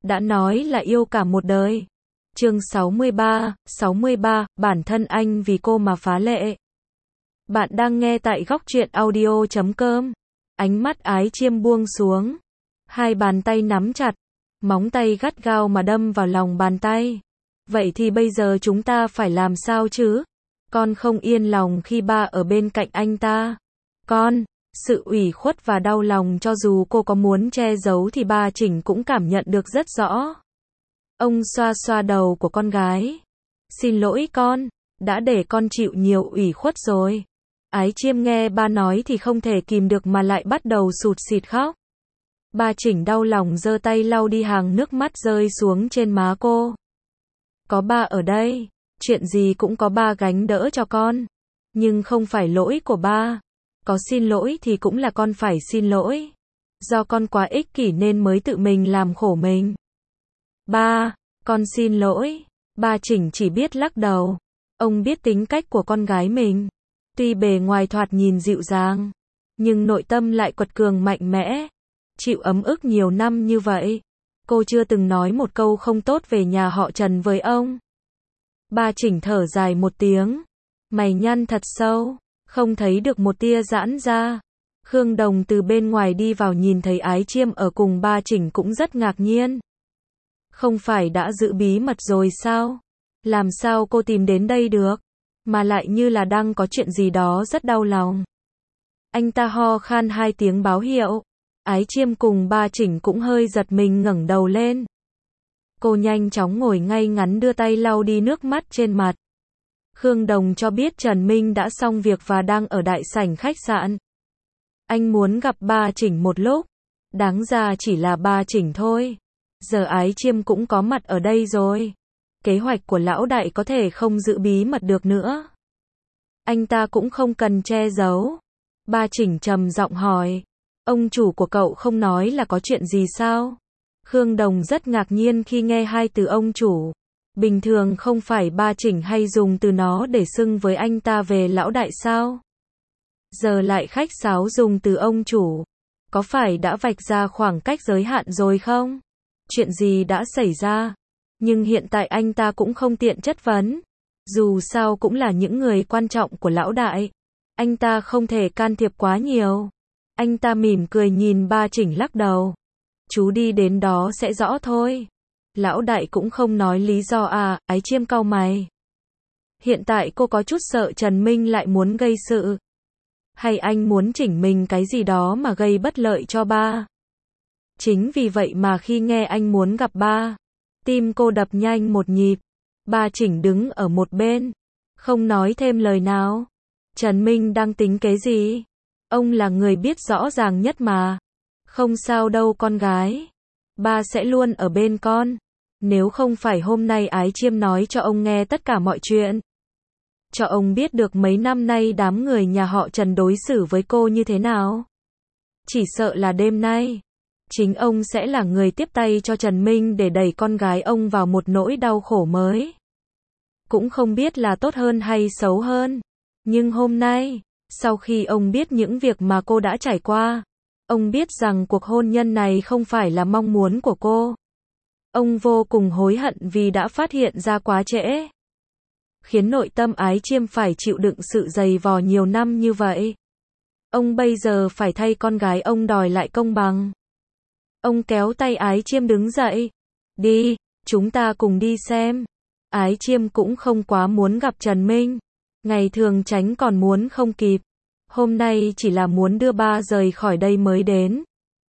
đã nói là yêu cả một đời. Chương 63, bản thân anh vì cô mà phá lệ. Bạn đang nghe tại góc truyện audio.com. Ánh mắt Ái Chiêm buông xuống. Hai bàn tay nắm chặt. Móng tay gắt gao mà đâm vào lòng bàn tay. Vậy thì bây giờ chúng ta phải làm sao chứ? Con không yên lòng khi ba ở bên cạnh anh ta. Sự ủy khuất và đau lòng cho dù cô có muốn che giấu thì ba Chỉnh cũng cảm nhận được rất rõ. Ông xoa xoa đầu của con gái. Xin lỗi con, đã để con chịu nhiều ủy khuất rồi. Ái Chiêm nghe ba nói thì không thể kìm được mà lại bắt đầu sụt sịt khóc. Ba Chỉnh đau lòng giơ tay lau đi hàng nước mắt rơi xuống trên má cô. Có ba ở đây, chuyện gì cũng có ba gánh đỡ cho con. Nhưng không phải lỗi của ba. Có xin lỗi thì cũng là con phải xin lỗi. Do con quá ích kỷ nên mới tự mình làm khổ mình. Ba, con xin lỗi. Ba Chỉnh chỉ biết lắc đầu. Ông biết tính cách của con gái mình. Tuy bề ngoài thoạt nhìn dịu dàng, nhưng nội tâm lại quật cường mạnh mẽ. Chịu ấm ức nhiều năm như vậy, cô chưa từng nói một câu không tốt về nhà họ Trần với ông. Ba Chỉnh thở dài một tiếng. Mày nhăn thật sâu, không thấy được một tia giãn ra. Khương Đồng từ bên ngoài đi vào nhìn thấy Ái Chiêm ở cùng ba Chỉnh cũng rất ngạc nhiên. Không phải đã giữ bí mật rồi sao? Làm sao cô tìm đến đây được? Mà lại như là đang có chuyện gì đó rất đau lòng. Anh ta ho khan hai tiếng báo hiệu. Ái Chiêm cùng ba Chỉnh cũng hơi giật mình ngẩng đầu lên. Cô nhanh chóng ngồi ngay ngắn đưa tay lau đi nước mắt trên mặt. Khương Đồng cho biết Trần Minh đã xong việc và đang ở đại sảnh khách sạn. Anh muốn gặp ba Chỉnh một lúc. Đáng ra chỉ là ba Chỉnh thôi. Giờ Ái Chiêm cũng có mặt ở đây rồi. Kế hoạch của lão đại có thể không giữ bí mật được nữa. Anh ta cũng không cần che giấu. Ba Chỉnh trầm giọng hỏi. Ông chủ của cậu không nói là có chuyện gì sao? Khương Đồng rất ngạc nhiên khi nghe hai từ ông chủ. Bình thường không phải ba Chỉnh hay dùng từ nó để xưng với anh ta về lão đại sao? Giờ lại khách sáo dùng từ ông chủ. Có phải đã vạch ra khoảng cách giới hạn rồi không? Chuyện gì đã xảy ra? Nhưng hiện tại anh ta cũng không tiện chất vấn. Dù sao cũng là những người quan trọng của lão đại. Anh ta không thể can thiệp quá nhiều. Anh ta mỉm cười nhìn ba Chỉnh lắc đầu. Chú đi đến đó sẽ rõ thôi. Lão đại cũng không nói lý do à? Ái Chiêm cau mày. Hiện tại cô có chút sợ Trần Minh lại muốn gây sự. Hay anh muốn chỉnh mình cái gì đó mà gây bất lợi cho ba? Chính vì vậy mà khi nghe anh muốn gặp ba, tim cô đập nhanh một nhịp. Ba Chỉnh đứng ở một bên, không nói thêm lời nào. Trần Minh đang tính kế gì? Ông là người biết rõ ràng nhất mà. Không sao đâu con gái. Ba sẽ luôn ở bên con. Nếu không phải hôm nay Ái Chiêm nói cho ông nghe tất cả mọi chuyện. Cho ông biết được mấy năm nay đám người nhà họ Trần đối xử với cô như thế nào. Chỉ sợ là đêm nay, chính ông sẽ là người tiếp tay cho Trần Minh để đẩy con gái ông vào một nỗi đau khổ mới. Cũng không biết là tốt hơn hay xấu hơn. Nhưng hôm nay, sau khi ông biết những việc mà cô đã trải qua, ông biết rằng cuộc hôn nhân này không phải là mong muốn của cô. Ông vô cùng hối hận vì đã phát hiện ra quá trễ. Khiến nội tâm Ái Chiêm phải chịu đựng sự dày vò nhiều năm như vậy. Ông bây giờ phải thay con gái ông đòi lại công bằng. Ông kéo tay Ái Chiêm đứng dậy. Đi, chúng ta cùng đi xem. Ái Chiêm cũng không quá muốn gặp Trần Minh. Ngày thường tránh còn muốn không kịp. Hôm nay chỉ là muốn đưa ba rời khỏi đây mới đến.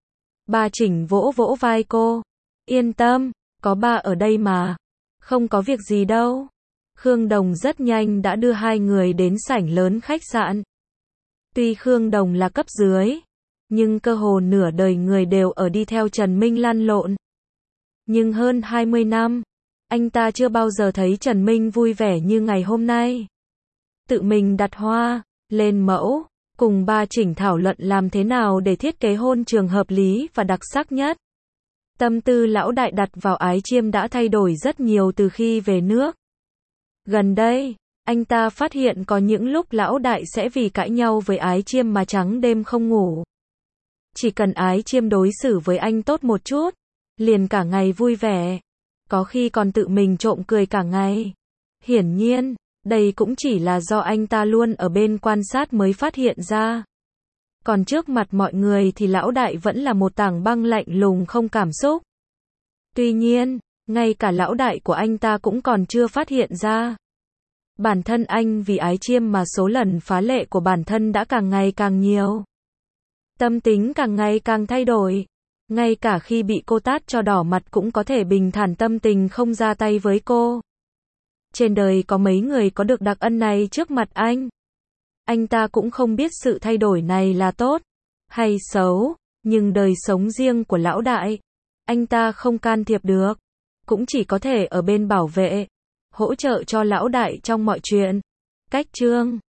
Ba Chỉnh vỗ vỗ vai cô. Yên tâm, có ba ở đây mà. Không có việc gì đâu. Khương Đồng rất nhanh đã đưa hai người đến sảnh lớn khách sạn. Tuy Khương Đồng là cấp dưới, nhưng cơ hồ nửa đời người đều ở đi theo Trần Minh lăn lộn. Nhưng hơn 20 năm, anh ta chưa bao giờ thấy Trần Minh vui vẻ như ngày hôm nay. Tự mình đặt hoa, lên mẫu, cùng ba Chỉnh thảo luận làm thế nào để thiết kế hôn trường hợp lý và đặc sắc nhất. Tâm tư lão đại đặt vào Ái Chiêm đã thay đổi rất nhiều từ khi về nước. Gần đây, anh ta phát hiện có những lúc lão đại sẽ vì cãi nhau với Ái Chiêm mà trắng đêm không ngủ. Chỉ cần Ái Chiêm đối xử với anh tốt một chút, liền cả ngày vui vẻ, có khi còn tự mình trộm cười cả ngày. Hiển nhiên, đây cũng chỉ là do anh ta luôn ở bên quan sát mới phát hiện ra. Còn trước mặt mọi người thì lão đại vẫn là một tảng băng lạnh lùng không cảm xúc. Tuy nhiên, ngay cả lão đại của anh ta cũng còn chưa phát hiện ra. Bản thân anh vì ái chiêm mà số lần phá lệ của bản thân đã càng ngày càng nhiều. Tâm tính càng ngày càng thay đổi. Ngay cả khi bị cô tát cho đỏ mặt cũng có thể bình thản tâm tình không ra tay với cô. Trên đời có mấy người có được đặc ân này trước mặt anh. Anh ta cũng không biết sự thay đổi này là tốt hay xấu, nhưng đời sống riêng của lão đại, anh ta không can thiệp được, cũng chỉ có thể ở bên bảo vệ, hỗ trợ cho lão đại trong mọi chuyện. Cách chương